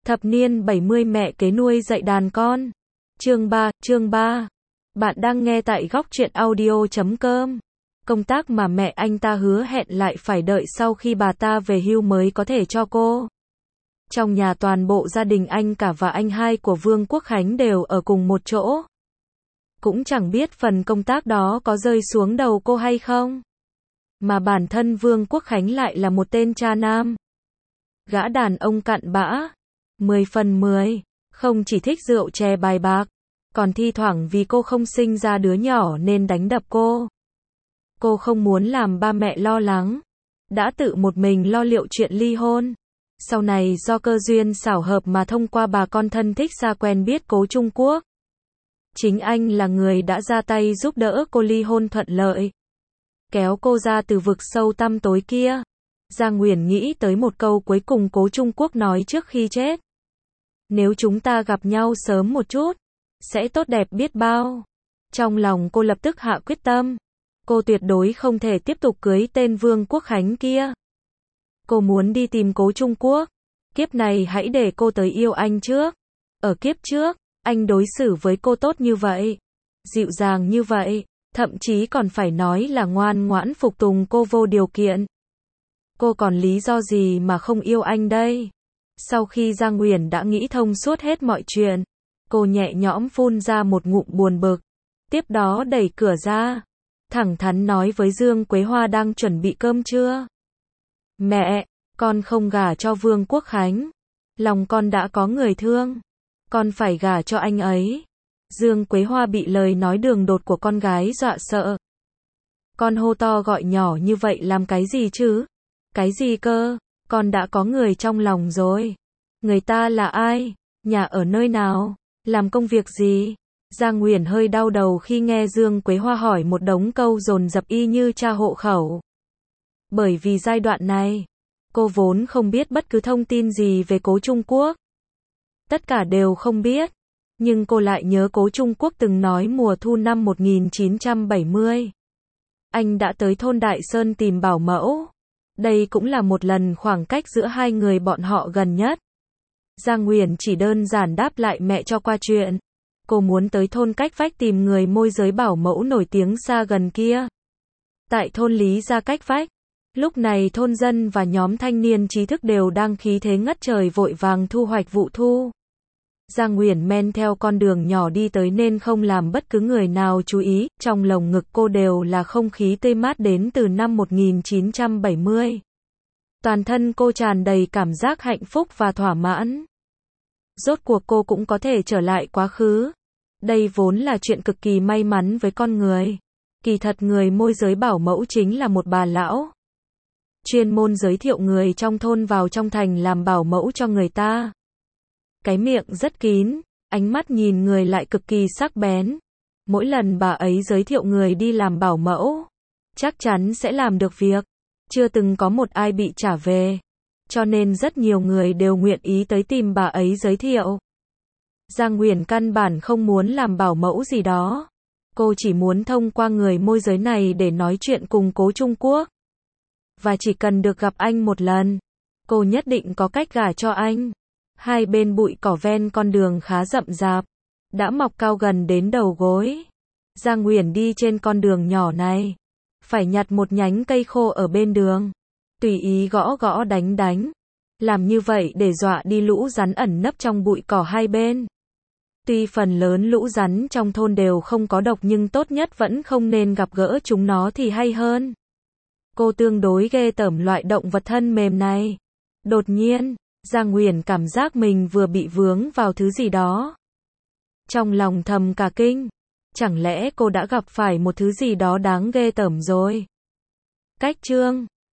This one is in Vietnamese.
Thập niên 70 mẹ kế nuôi dạy đàn con. Chương 3. Bạn đang nghe tại góc truyện audio.com. Công tác mà mẹ anh ta hứa hẹn lại phải đợi sau khi bà ta về hưu mới có thể cho cô. Trong nhà toàn bộ gia đình anh cả và anh hai của Vương Quốc Khánh đều ở cùng một chỗ. Cũng chẳng biết phần công tác đó có rơi xuống đầu cô hay không. Mà bản thân Vương Quốc Khánh lại là một tên cha nam. Gã đàn ông cặn bã. 10 phần 10. Không chỉ thích rượu chè bài bạc, còn thi thoảng vì cô không sinh ra đứa nhỏ nên đánh đập cô. Cô không muốn làm ba mẹ lo lắng. Đã tự một mình lo liệu chuyện ly hôn. Sau này do cơ duyên xảo hợp mà thông qua bà con thân thích xa quen biết Cố Trung Quốc. Chính anh là người đã ra tay giúp đỡ cô ly hôn thuận lợi. Kéo cô ra từ vực sâu tăm tối kia. Giang Uyển nghĩ tới một câu cuối cùng Cố Trung Quốc nói trước khi chết. Nếu chúng ta gặp nhau sớm một chút, sẽ tốt đẹp biết bao. Trong lòng cô lập tức hạ quyết tâm. Cô tuyệt đối không thể tiếp tục cưới tên Vương Quốc Khánh kia. Cô muốn đi tìm Cố Trung Quốc. Kiếp này hãy để cô tới yêu anh trước. Ở kiếp trước, anh đối xử với cô tốt như vậy, dịu dàng như vậy, thậm chí còn phải nói là ngoan ngoãn phục tùng cô vô điều kiện. Cô còn lý do gì mà không yêu anh đây? Sau khi Giang Uyển đã nghĩ thông suốt hết mọi chuyện, cô nhẹ nhõm phun ra một ngụm buồn bực. Tiếp đó đẩy cửa ra, thẳng thắn nói với Dương Quế Hoa đang chuẩn bị cơm trưa. Mẹ, con không gả cho Vương Quốc Khánh. Lòng con đã có người thương. Con phải gả cho anh ấy. Dương Quế Hoa bị lời nói đường đột của con gái dọa sợ. Con hô to gọi nhỏ như vậy làm cái gì chứ? Cái gì cơ? Con đã có người trong lòng rồi. Người ta là ai? Nhà ở nơi nào? Làm công việc gì? Giang Uyển hơi đau đầu khi nghe Dương Quế Hoa hỏi một đống câu dồn dập y như tra hộ khẩu. Bởi vì giai đoạn này, cô vốn không biết bất cứ thông tin gì về Cố Trung Quốc. Tất cả đều không biết. Nhưng cô lại nhớ Cố Trung Quốc từng nói mùa thu năm 1970. Anh đã tới thôn Đại Sơn tìm bảo mẫu. Đây cũng là một lần khoảng cách giữa hai người bọn họ gần nhất. Giang Uyển chỉ đơn giản đáp lại mẹ cho qua chuyện. Cô muốn tới thôn cách vách tìm người môi giới bảo mẫu nổi tiếng xa gần kia. Tại thôn Lý Gia cách vách, lúc này thôn dân và nhóm thanh niên trí thức đều đang khí thế ngất trời vội vàng thu hoạch vụ thu. Giang Uyển men theo con đường nhỏ đi tới nên không làm bất cứ người nào chú ý, trong lồng ngực cô đều là không khí tươi mát đến từ năm 1970. Toàn thân cô tràn đầy cảm giác hạnh phúc và thỏa mãn. Rốt cuộc cô cũng có thể trở lại quá khứ. Đây vốn là chuyện cực kỳ may mắn với con người. Kỳ thật người môi giới bảo mẫu chính là một bà lão. Chuyên môn giới thiệu người trong thôn vào trong thành làm bảo mẫu cho người ta. Cái miệng rất kín, ánh mắt nhìn người lại cực kỳ sắc bén. Mỗi lần bà ấy giới thiệu người đi làm bảo mẫu, chắc chắn sẽ làm được việc. Chưa từng có một ai bị trả về. Cho nên rất nhiều người đều nguyện ý tới tìm bà ấy giới thiệu. Giang Uyển căn bản không muốn làm bảo mẫu gì đó. Cô chỉ muốn thông qua người môi giới này để nói chuyện cùng Cố Trung Quốc. Và chỉ cần được gặp anh một lần, cô nhất định có cách gả cho anh. Hai bên bụi cỏ ven con đường khá rậm rạp, đã mọc cao gần đến đầu gối. Giang Uyển đi trên con đường nhỏ này, phải nhặt một nhánh cây khô ở bên đường, tùy ý gõ gõ đánh đánh. Làm như vậy để dọa đi lũ rắn ẩn nấp trong bụi cỏ hai bên. Tuy phần lớn lũ rắn trong thôn đều không có độc nhưng tốt nhất vẫn không nên gặp gỡ chúng nó thì hay hơn. Cô tương đối ghê tởm loại động vật thân mềm này. Đột nhiên, Giang Uyển cảm giác mình vừa bị vướng vào thứ gì đó. Trong lòng thầm cả kinh. Chẳng lẽ cô đã gặp phải một thứ gì đó đáng ghê tởm rồi? Cách chương